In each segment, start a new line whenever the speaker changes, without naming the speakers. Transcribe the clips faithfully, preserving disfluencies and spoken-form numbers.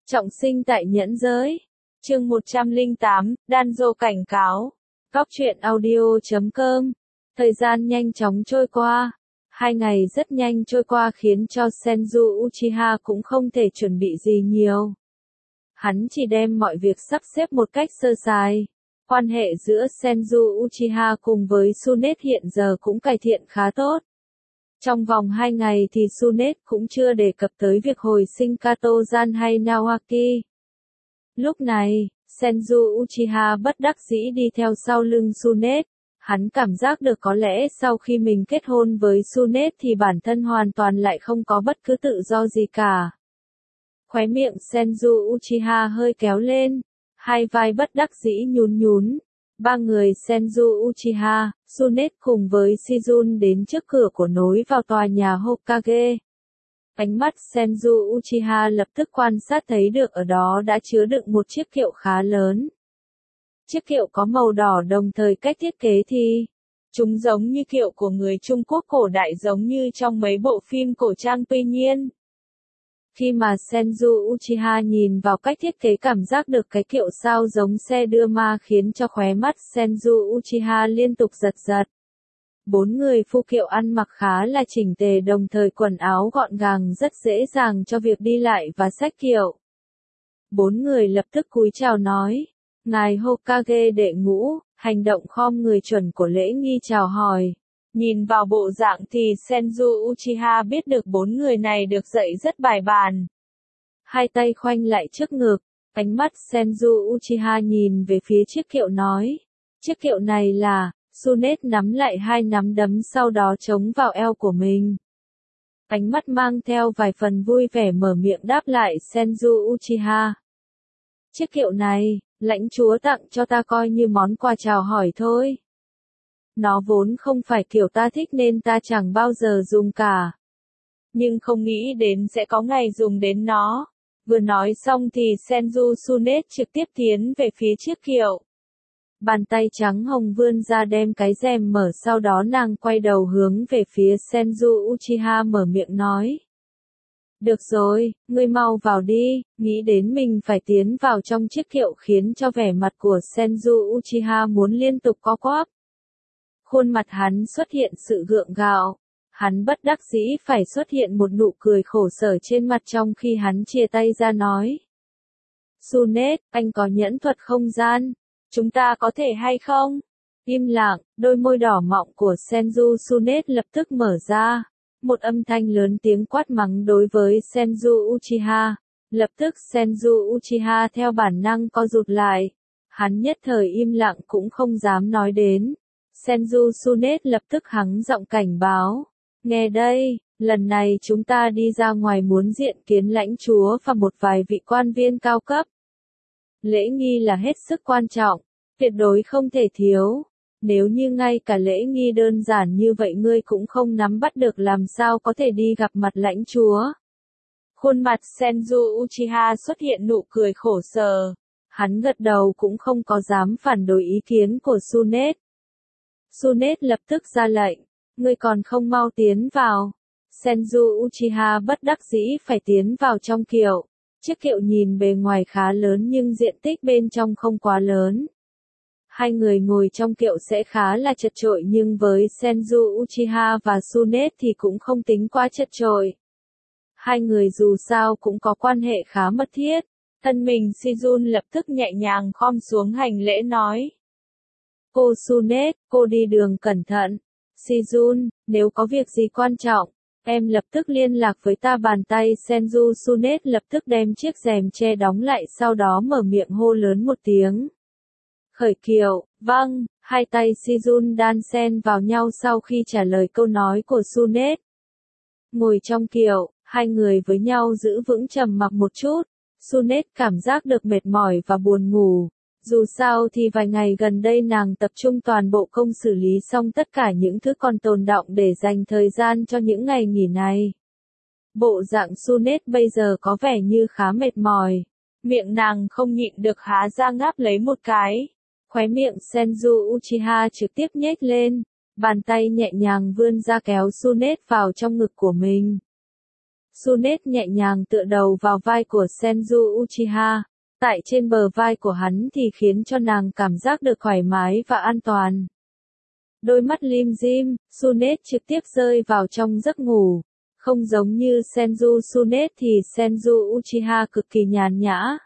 Trọng sinh tại nhẫn giới. Chương một trăm lẻ tám, Danzo cảnh cáo. Góc truyện audio chấm com. Thời gian nhanh chóng trôi qua. Hai ngày rất nhanh trôi qua khiến cho Senju Uchiha cũng không thể chuẩn bị gì nhiều. Hắn chỉ đem mọi việc sắp xếp một cách sơ sài. Quan hệ giữa Senju Uchiha cùng với Tsunade hiện giờ cũng cải thiện khá tốt. Trong vòng hai ngày thì Tsunade cũng chưa đề cập tới việc hồi sinh Kato-gian hay Naoaki. Lúc này, Senju Uchiha bất đắc dĩ đi theo sau lưng Tsunade. Hắn cảm giác được có lẽ sau khi mình kết hôn với Tsunade thì bản thân hoàn toàn lại không có bất cứ tự do gì cả. Khóe miệng Senju Uchiha hơi kéo lên, hai vai bất đắc dĩ nhún nhún. Ba người Senju Uchiha, Tsunade cùng với Shizune đến trước cửa của nối vào tòa nhà Hokage. Ánh mắt Senju Uchiha lập tức quan sát thấy được ở đó đã chứa đựng một chiếc kiệu khá lớn. Chiếc kiệu có màu đỏ đồng thời cách thiết kế thì chúng giống như kiệu của người Trung Quốc cổ đại, giống như trong mấy bộ phim cổ trang. Tuy nhiên, khi mà Senju Uchiha nhìn vào cách thiết kế cảm giác được cái kiệu sao giống xe đưa ma khiến cho khóe mắt Senju Uchiha liên tục giật giật. Bốn người phu kiệu ăn mặc khá là chỉnh tề, đồng thời quần áo gọn gàng rất dễ dàng cho việc đi lại và xách kiệu. Bốn người lập tức cúi chào nói, ngài Hokage đệ ngũ, hành động khom người chuẩn của lễ nghi chào hỏi. Nhìn vào bộ dạng thì Senju Uchiha biết được bốn người này được dạy rất bài bàn. Hai tay khoanh lại trước ngực, ánh mắt Senju Uchiha nhìn về phía chiếc kiệu nói, chiếc kiệu này là... Tsunade nắm lại hai nắm đấm sau đó chống vào eo của mình. Ánh mắt mang theo vài phần vui vẻ mở miệng đáp lại Senju Uchiha. Chiếc kiệu này, lãnh chúa tặng cho ta coi như món quà chào hỏi thôi. Nó vốn không phải kiểu ta thích nên ta chẳng bao giờ dùng cả. Nhưng không nghĩ đến sẽ có ngày dùng đến nó. Vừa nói xong thì Senju Tsunade trực tiếp tiến về phía chiếc kiệu. Bàn tay trắng hồng vươn ra đem cái rèm mở, sau đó nàng quay đầu hướng về phía Senju Uchiha mở miệng nói. Được rồi, ngươi mau vào đi, nghĩ đến mình phải tiến vào trong chiếc kiệu khiến cho vẻ mặt của Senju Uchiha muốn liên tục co quắp. Khuôn mặt hắn xuất hiện sự gượng gạo. Hắn bất đắc dĩ phải xuất hiện một nụ cười khổ sở trên mặt trong khi hắn chia tay ra nói. Tsunade, anh có nhẫn thuật không gian? Chúng ta có thể hay không? Im lặng, đôi môi đỏ mọng của Senju Tsunade lập tức mở ra. Một âm thanh lớn tiếng quát mắng đối với Senju Uchiha. Lập tức Senju Uchiha theo bản năng co rụt lại. Hắn nhất thời im lặng cũng không dám nói đến. Senju Tsunade lập tức hắng giọng cảnh báo. Nghe đây, lần này chúng ta đi ra ngoài muốn diện kiến lãnh chúa và một vài vị quan viên cao cấp. Lễ nghi là hết sức quan trọng, tuyệt đối không thể thiếu. Nếu như ngay cả lễ nghi đơn giản như vậy ngươi cũng không nắm bắt được làm sao có thể đi gặp mặt lãnh chúa. Khuôn mặt Senju Uchiha xuất hiện nụ cười khổ sở. Hắn gật đầu cũng không có dám phản đối ý kiến của Tsunade. Tsunade lập tức ra lệnh, ngươi còn không mau tiến vào. Senju Uchiha bất đắc dĩ phải tiến vào trong kiệu. Chiếc kiệu nhìn bề ngoài khá lớn nhưng diện tích bên trong không quá lớn. Hai người ngồi trong kiệu sẽ khá là chật chội nhưng với Senju Uchiha và Tsunade thì cũng không tính quá chật chội. Hai người dù sao cũng có quan hệ khá mật thiết. Thân mình Shizune lập tức nhẹ nhàng khom xuống hành lễ nói. Cô Tsunade, cô đi đường cẩn thận. Shizune, nếu có việc gì quan trọng, em lập tức liên lạc với ta. Bàn tay Senju Tsunade lập tức đem chiếc rèm che đóng lại, sau đó mở miệng hô lớn một tiếng. Khởi kiệu, vâng, hai tay Shizune đan xen vào nhau sau khi trả lời câu nói của Tsunade. Ngồi trong kiệu, hai người với nhau giữ vững trầm mặc một chút. Tsunade cảm giác được mệt mỏi và buồn ngủ. Dù sao thì vài ngày gần đây nàng tập trung toàn bộ công xử lý xong tất cả những thứ còn tồn đọng để dành thời gian cho những ngày nghỉ này. Bộ dạng Tsunade bây giờ có vẻ như khá mệt mỏi. Miệng nàng không nhịn được há ra ngáp lấy một cái. Khóe miệng Senju Uchiha trực tiếp nhếch lên. Bàn tay nhẹ nhàng vươn ra kéo Tsunade vào trong ngực của mình. Tsunade nhẹ nhàng tựa đầu vào vai của Senju Uchiha. Tại trên bờ vai của hắn thì khiến cho nàng cảm giác được thoải mái và an toàn. Đôi mắt lim dim, Tsunade trực tiếp rơi vào trong giấc ngủ. Không giống như Senju Tsunade thì Senju Uchiha cực kỳ nhàn nhã.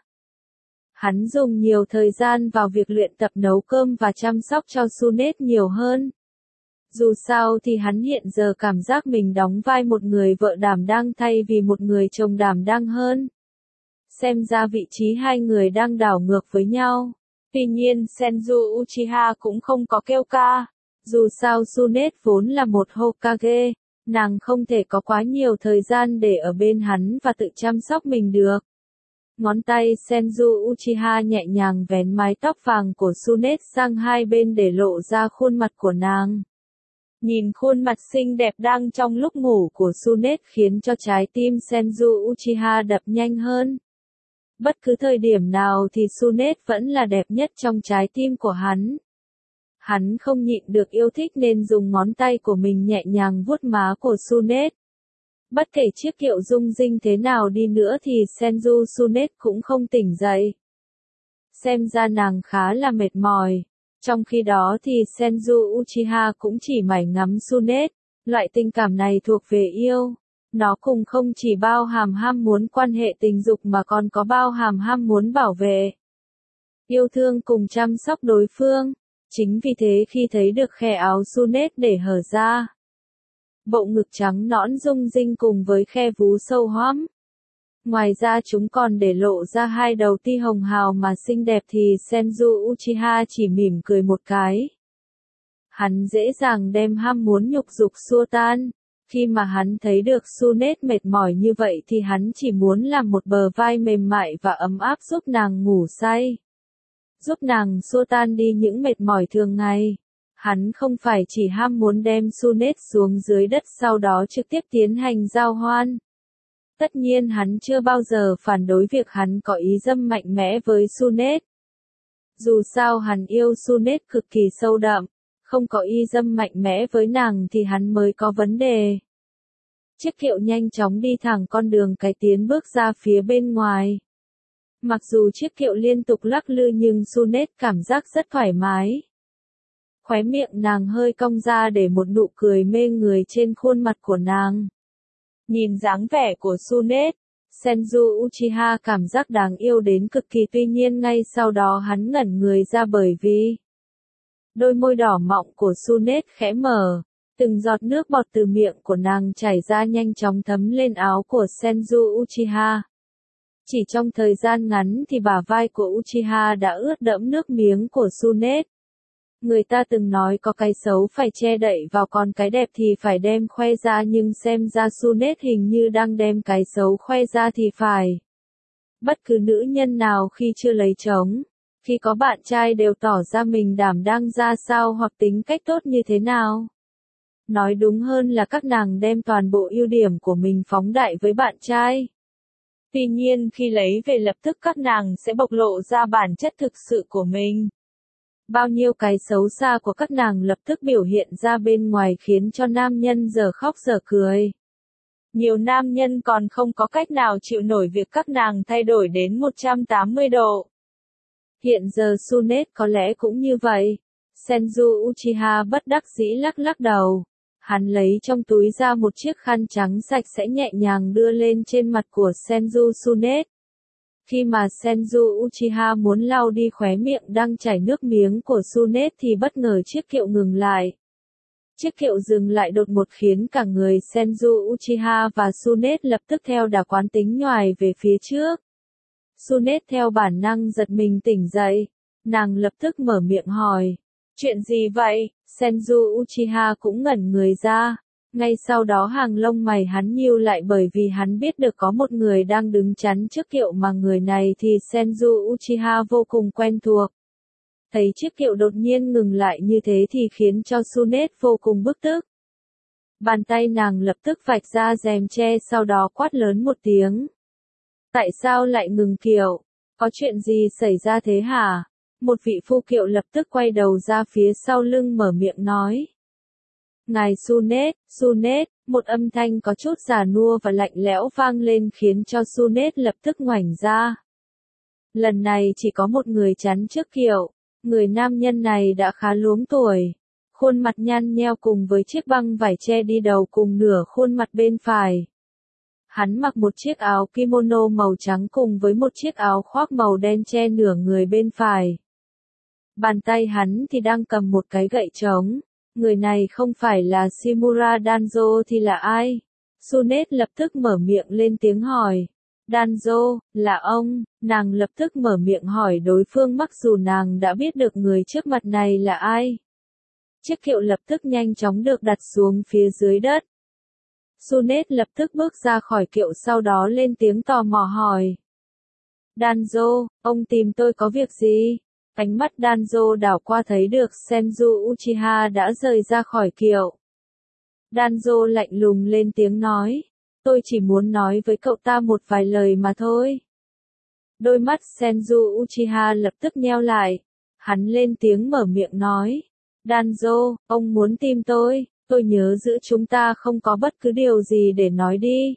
Hắn dùng nhiều thời gian vào việc luyện tập nấu cơm và chăm sóc cho Tsunade nhiều hơn. Dù sao thì hắn hiện giờ cảm giác mình đóng vai một người vợ đảm đang thay vì một người chồng đảm đang hơn. Xem ra vị trí hai người đang đảo ngược với nhau. Tuy nhiên Senju Uchiha cũng không có kêu ca. Dù sao Tsunade vốn là một Hokage, nàng không thể có quá nhiều thời gian để ở bên hắn và tự chăm sóc mình được. Ngón tay Senju Uchiha nhẹ nhàng vén mái tóc vàng của Tsunade sang hai bên để lộ ra khuôn mặt của nàng. Nhìn khuôn mặt xinh đẹp đang trong lúc ngủ của Tsunade khiến cho trái tim Senju Uchiha đập nhanh hơn. Bất cứ thời điểm nào thì Tsunade vẫn là đẹp nhất trong trái tim của hắn. Hắn không nhịn được yêu thích nên dùng ngón tay của mình nhẹ nhàng vuốt má của Tsunade. Bất kể chiếc kiệu rung rinh thế nào đi nữa thì Senju Tsunade cũng không tỉnh dậy. Xem ra nàng khá là mệt mỏi. Trong khi đó thì Senju Uchiha cũng chỉ mải ngắm Tsunade. Loại tình cảm này thuộc về yêu. Nó cùng không chỉ bao hàm ham muốn quan hệ tình dục mà còn có bao hàm ham muốn bảo vệ, yêu thương cùng chăm sóc đối phương. Chính vì thế khi thấy được khe áo Tsunade để hở ra, bộ ngực trắng nõn rung rinh cùng với khe vú sâu hoắm. Ngoài ra chúng còn để lộ ra hai đầu ti hồng hào mà xinh đẹp thì Senju Uchiha chỉ mỉm cười một cái. Hắn dễ dàng đem ham muốn nhục dục xua tan. Khi mà hắn thấy được Tsunade mệt mỏi như vậy thì hắn chỉ muốn làm một bờ vai mềm mại và ấm áp giúp nàng ngủ say. Giúp nàng xua tan đi những mệt mỏi thường ngày. Hắn không phải chỉ ham muốn đem Tsunade xuống dưới đất sau đó trực tiếp tiến hành giao hoan. Tất nhiên hắn chưa bao giờ phản đối việc hắn có ý dâm mạnh mẽ với Tsunade. Dù sao hắn yêu Tsunade cực kỳ sâu đậm. Không có ý dâm mạnh mẽ với nàng thì hắn mới có vấn đề. Chiếc kiệu nhanh chóng đi thẳng con đường cái tiến bước ra phía bên ngoài. Mặc dù chiếc kiệu liên tục lắc lư nhưng Tsunade cảm giác rất thoải mái. Khóe miệng nàng hơi cong ra để một nụ cười mê người trên khuôn mặt của nàng. Nhìn dáng vẻ của Tsunade, Senju Uchiha cảm giác đáng yêu đến cực kỳ, tuy nhiên ngay sau đó hắn ngẩn người ra bởi vì đôi môi đỏ mọng của Tsunade khẽ mở, từng giọt nước bọt từ miệng của nàng chảy ra nhanh chóng thấm lên áo của Senju Uchiha. Chỉ trong thời gian ngắn thì bả vai của Uchiha đã ướt đẫm nước miếng của Tsunade. Người ta từng nói có cái xấu phải che đậy vào còn cái đẹp thì phải đem khoe ra, nhưng xem ra Tsunade hình như đang đem cái xấu khoe ra thì phải. Bất cứ nữ nhân nào khi chưa lấy chồng, khi có bạn trai đều tỏ ra mình đảm đang ra sao hoặc tính cách tốt như thế nào. Nói đúng hơn là các nàng đem toàn bộ ưu điểm của mình phóng đại với bạn trai. Tuy nhiên khi lấy về lập tức các nàng sẽ bộc lộ ra bản chất thực sự của mình. Bao nhiêu cái xấu xa của các nàng lập tức biểu hiện ra bên ngoài khiến cho nam nhân giờ khóc giờ cười. Nhiều nam nhân còn không có cách nào chịu nổi việc các nàng thay đổi đến một trăm tám mươi độ. Hiện giờ Tsunade có lẽ cũng như vậy. Senju Uchiha bất đắc dĩ lắc lắc đầu. Hắn lấy trong túi ra một chiếc khăn trắng sạch sẽ nhẹ nhàng đưa lên trên mặt của Senju Tsunade. Khi mà Senju Uchiha muốn lau đi khóe miệng đang chảy nước miếng của Tsunade thì bất ngờ chiếc kiệu ngừng lại. Chiếc kiệu dừng lại đột ngột khiến cả người Senju Uchiha và Tsunade lập tức theo đà quán tính nhoài về phía trước. Tsunade theo bản năng giật mình tỉnh dậy. Nàng lập tức mở miệng hỏi. Chuyện gì vậy? Senju Uchiha cũng ngẩn người ra. Ngay sau đó hàng lông mày hắn nhíu lại bởi vì hắn biết được có một người đang đứng chắn trước kiệu mà người này thì Senju Uchiha vô cùng quen thuộc. Thấy chiếc kiệu đột nhiên ngừng lại như thế thì khiến cho Tsunade vô cùng bức tức. Bàn tay nàng lập tức vạch ra rèm tre sau đó quát lớn một tiếng. Tại sao lại ngừng kiệu? Có chuyện gì xảy ra thế hả? Một vị phu kiệu lập tức quay đầu ra phía sau lưng mở miệng nói. Ngài Tsunade, Tsunade, Một âm thanh có chút già nua và lạnh lẽo vang lên khiến cho Sunet lập tức ngoảnh ra. Lần này chỉ có một người chắn trước kiệu, người nam nhân này đã khá luống tuổi. Khuôn mặt nhăn nheo cùng với chiếc băng vải che đi đầu cùng nửa khuôn mặt bên phải. Hắn mặc một chiếc áo kimono màu trắng cùng với một chiếc áo khoác màu đen che nửa người bên phải. Bàn tay hắn thì đang cầm một cái gậy trống. Người này không phải là Shimura Danzo thì là ai? Sunet lập tức mở miệng lên tiếng hỏi. Danzo, là ông, nàng lập tức mở miệng hỏi đối phương mặc dù nàng đã biết được người trước mặt này là ai. Chiếc kiệu lập tức nhanh chóng được đặt xuống phía dưới đất. Sunet lập tức bước ra khỏi kiệu sau đó lên tiếng tò mò hỏi. Danzo, ông tìm tôi có việc gì? Ánh mắt Danzo đảo qua thấy được Senju Uchiha đã rời ra khỏi kiệu. Danzo lạnh lùng lên tiếng nói. Tôi chỉ muốn nói với cậu ta một vài lời mà thôi. Đôi mắt Senju Uchiha lập tức nheo lại. Hắn lên tiếng mở miệng nói. Danzo, ông muốn tìm tôi, tôi nhớ giữa chúng ta không có bất cứ điều gì để nói đi.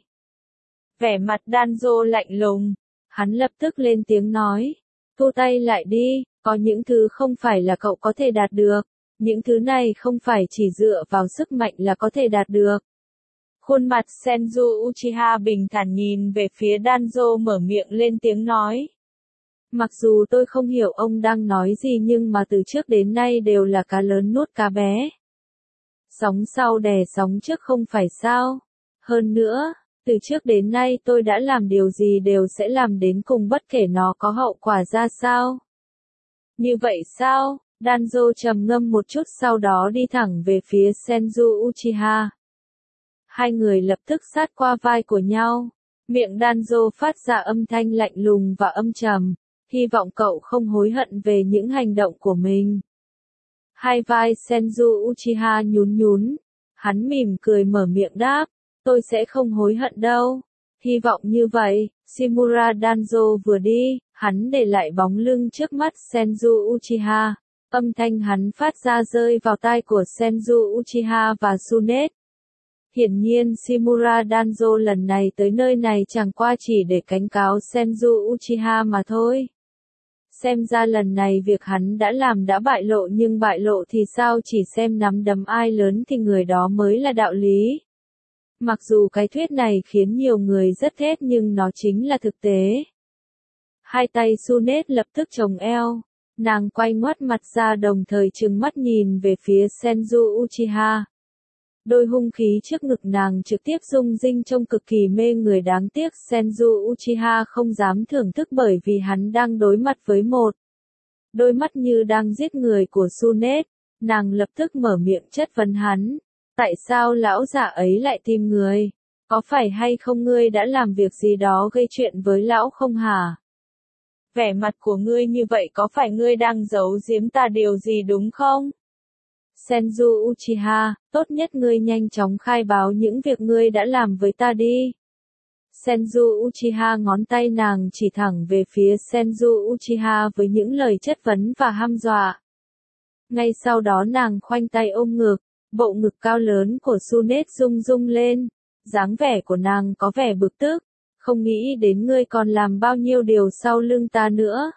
Vẻ mặt Danzo lạnh lùng. Hắn lập tức lên tiếng nói. Thu tay lại đi, có những thứ không phải là cậu có thể đạt được. Những thứ này không phải chỉ dựa vào sức mạnh là có thể đạt được. Khuôn mặt Senju Uchiha bình thản nhìn về phía Danzo mở miệng lên tiếng nói. Mặc dù tôi không hiểu ông đang nói gì nhưng mà từ trước đến nay đều là cá lớn nuốt cá bé. Sóng sau đè sóng trước không phải sao. Hơn nữa, từ trước đến nay tôi đã làm điều gì đều sẽ làm đến cùng bất kể nó có hậu quả ra sao. Như vậy sao? Danzo trầm ngâm một chút sau đó đi thẳng về phía Senju Uchiha. Hai người lập tức sát qua vai của nhau. Miệng Danzo phát ra âm thanh lạnh lùng và âm trầm. Hy vọng cậu không hối hận về những hành động của mình. Hai vai Senju Uchiha nhún nhún. Hắn mỉm cười mở miệng đáp. Tôi sẽ không hối hận đâu. Hy vọng như vậy. Shimura Danzo vừa đi, hắn để lại bóng lưng trước mắt Senju Uchiha. Âm thanh hắn phát ra rơi vào tai của Senju Uchiha và Sunet. Hiển nhiên Shimura Danzo lần này tới nơi này chẳng qua chỉ để cảnh cáo Senju Uchiha mà thôi. Xem ra lần này việc hắn đã làm đã bại lộ nhưng bại lộ thì sao, chỉ xem nắm đấm ai lớn thì người đó mới là đạo lý. Mặc dù cái thuyết này khiến nhiều người rất thét nhưng nó chính là thực tế. Hai tay Sunet lập tức chồng eo. Nàng quay ngoắt mặt ra đồng thời trừng mắt nhìn về phía Senju Uchiha. Đôi hung khí trước ngực nàng trực tiếp rung rinh trông cực kỳ mê người, đáng tiếc Senju Uchiha không dám thưởng thức bởi vì hắn đang đối mặt với một đôi mắt như đang giết người của Sunet. Nàng lập tức mở miệng chất vấn hắn. Tại sao lão già ấy lại tìm người? Có phải hay không ngươi đã làm việc gì đó gây chuyện với lão không hả? Vẻ mặt của ngươi như vậy có phải ngươi đang giấu giếm ta điều gì đúng không? Senju Uchiha, tốt nhất ngươi nhanh chóng khai báo những việc ngươi đã làm với ta đi. Senju Uchiha ngón tay nàng chỉ thẳng về phía Senju Uchiha với những lời chất vấn và hăm dọa. Ngay sau đó nàng khoanh tay ôm ngực, bộ ngực cao lớn của Sunet rung rung lên, dáng vẻ của nàng có vẻ bực tức, không nghĩ đến ngươi còn làm bao nhiêu điều sau lưng ta nữa.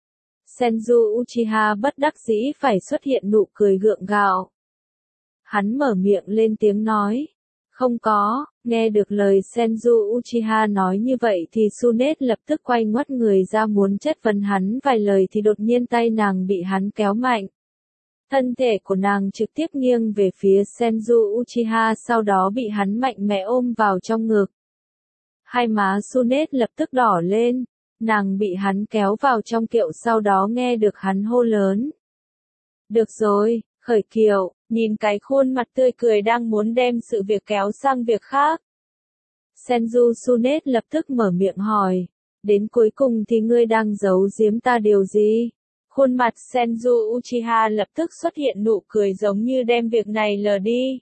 Senju Uchiha bất đắc dĩ phải xuất hiện nụ cười gượng gạo. Hắn mở miệng lên tiếng nói. Không có, nghe được lời Senju Uchiha nói như vậy thì Sunet lập tức quay ngoắt người ra muốn chất vấn hắn vài lời thì đột nhiên tay nàng bị hắn kéo mạnh. Thân thể của nàng trực tiếp nghiêng về phía Senju Uchiha sau đó bị hắn mạnh mẽ ôm vào trong ngực. Hai má Sunet lập tức đỏ lên. Nàng bị hắn kéo vào trong kiệu sau đó nghe được hắn hô lớn. Được rồi, khởi kiệu, nhìn cái khuôn mặt tươi cười đang muốn đem sự việc kéo sang việc khác. Senju Sunet lập tức mở miệng hỏi. Đến cuối cùng thì ngươi đang giấu giếm ta điều gì? Khuôn mặt Senju Uchiha lập tức xuất hiện nụ cười giống như đem việc này lờ đi.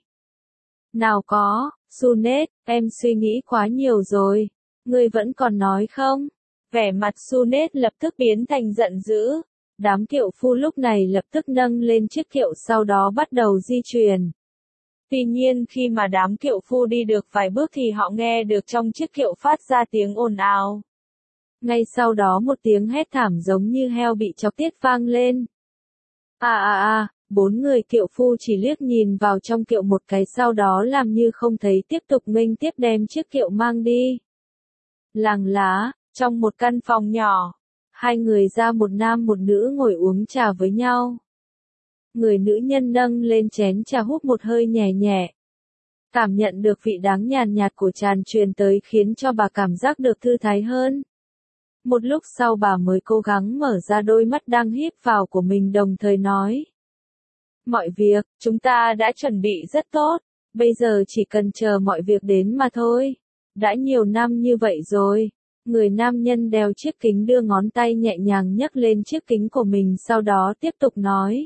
Nào có, Sunet, em suy nghĩ quá nhiều rồi. Ngươi vẫn còn nói không? Vẻ mặt Sunet lập tức biến thành giận dữ. Đám kiệu phu lúc này lập tức nâng lên chiếc kiệu sau đó bắt đầu di chuyển. Tuy nhiên khi mà đám kiệu phu đi được vài bước thì họ nghe được trong chiếc kiệu phát ra tiếng ồn ào. Ngay sau đó một tiếng hét thảm giống như heo bị chọc tiết vang lên. À à à, bốn người kiệu phu chỉ liếc nhìn vào trong kiệu một cái sau đó làm như không thấy tiếp tục nghênh tiếp đem chiếc kiệu mang đi. Làng lá, trong một căn phòng nhỏ, hai người da một nam một nữ ngồi uống trà với nhau. Người nữ nhân nâng lên chén trà hút một hơi nhẹ nhẹ. Cảm nhận được vị đắng nhàn nhạt của tràn truyền tới khiến cho bà cảm giác được thư thái hơn. Một lúc sau bà mới cố gắng mở ra đôi mắt đang híp vào của mình đồng thời nói. Mọi việc, chúng ta đã chuẩn bị rất tốt, bây giờ chỉ cần chờ mọi việc đến mà thôi. Đã nhiều năm như vậy rồi. Người nam nhân đeo chiếc kính đưa ngón tay nhẹ nhàng nhấc lên chiếc kính của mình sau đó tiếp tục nói.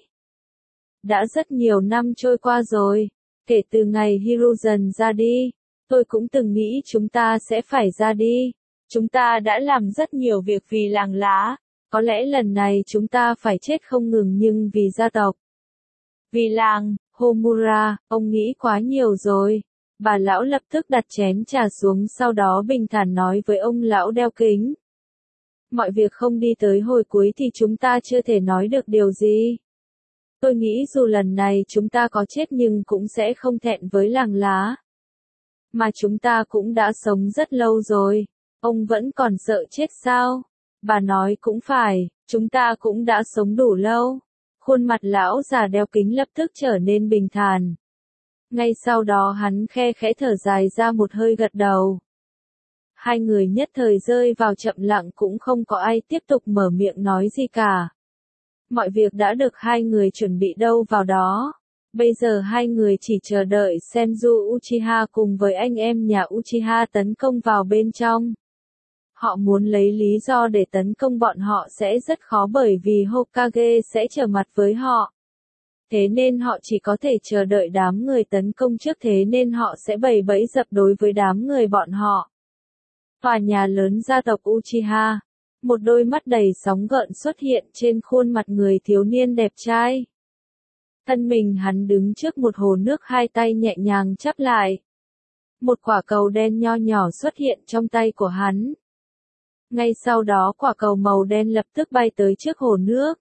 Đã rất nhiều năm trôi qua rồi, kể từ ngày Hiruzen ra đi, tôi cũng từng nghĩ chúng ta sẽ phải ra đi. Chúng ta đã làm rất nhiều việc vì làng lá, có lẽ lần này chúng ta phải chết không ngừng nhưng vì gia tộc. Vì làng, Homura, ông nghĩ quá nhiều rồi. Bà lão lập tức đặt chén trà xuống sau đó bình thản nói với ông lão đeo kính. Mọi việc không đi tới hồi cuối thì chúng ta chưa thể nói được điều gì. Tôi nghĩ dù lần này chúng ta có chết nhưng cũng sẽ không thẹn với làng lá. Mà chúng ta cũng đã sống rất lâu rồi. Ông vẫn còn sợ chết sao? Bà nói cũng phải, chúng ta cũng đã sống đủ lâu. Khuôn mặt lão già đeo kính lập tức trở nên bình thản. Ngay sau đó hắn khe khẽ thở dài ra một hơi gật đầu. Hai người nhất thời rơi vào trầm lặng cũng không có ai tiếp tục mở miệng nói gì cả. Mọi việc đã được hai người chuẩn bị đâu vào đó. Bây giờ hai người chỉ chờ đợi Senju Uchiha cùng với anh em nhà Uchiha tấn công vào bên trong. Họ muốn lấy lý do để tấn công bọn họ sẽ rất khó bởi vì Hokage sẽ trở mặt với họ. Thế nên họ chỉ có thể chờ đợi đám người tấn công trước thế nên họ sẽ bày bẫy dập đối với đám người bọn họ. Tòa nhà lớn gia tộc Uchiha. Một đôi mắt đầy sóng gợn xuất hiện trên khuôn mặt người thiếu niên đẹp trai. Thân mình hắn đứng trước một hồ nước hai tay nhẹ nhàng chắp lại. Một quả cầu đen nho nhỏ xuất hiện trong tay của hắn. Ngay sau đó quả cầu màu đen lập tức bay tới trước hồ nước.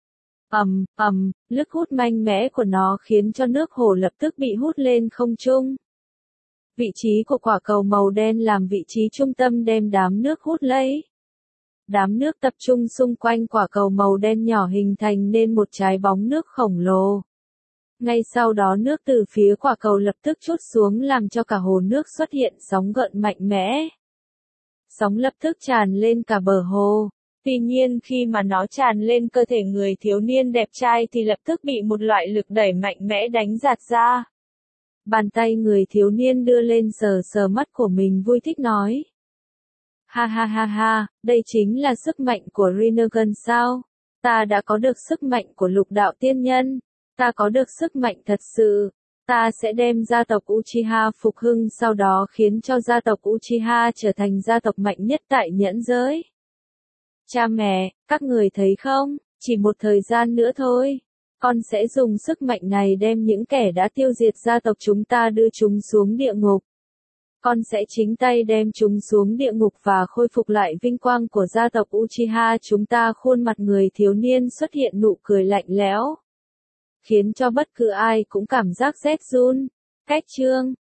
Ầm, ầm, lực hút mạnh mẽ của nó khiến cho nước hồ lập tức bị hút lên không trung. Vị trí của quả cầu màu đen làm vị trí trung tâm đem đám nước hút lấy. Đám nước tập trung xung quanh quả cầu màu đen nhỏ hình thành nên một trái bóng nước khổng lồ. Ngay sau đó nước từ phía quả cầu lập tức trút xuống làm cho cả hồ nước xuất hiện sóng gợn mạnh mẽ. Sóng lập tức tràn lên cả bờ hồ. Tuy nhiên khi mà nó tràn lên cơ thể người thiếu niên đẹp trai thì lập tức bị một loại lực đẩy mạnh mẽ đánh giạt ra. Bàn tay người thiếu niên đưa lên sờ sờ mắt của mình vui thích nói. Ha ha ha ha, đây chính là sức mạnh của Rinnegan sao? Ta đã có được sức mạnh của lục đạo tiên nhân. Ta có được sức mạnh thật sự. Ta sẽ đem gia tộc Uchiha phục hưng sau đó khiến cho gia tộc Uchiha trở thành gia tộc mạnh nhất tại nhẫn giới. Cha mẹ, các người thấy không? Chỉ một thời gian nữa thôi. Con sẽ dùng sức mạnh này đem những kẻ đã tiêu diệt gia tộc chúng ta đưa chúng xuống địa ngục. Con sẽ chính tay đem chúng xuống địa ngục và khôi phục lại vinh quang của gia tộc Uchiha chúng ta. Khuôn mặt người thiếu niên xuất hiện nụ cười lạnh lẽo. Khiến cho bất cứ ai cũng cảm giác rét run. Cách chương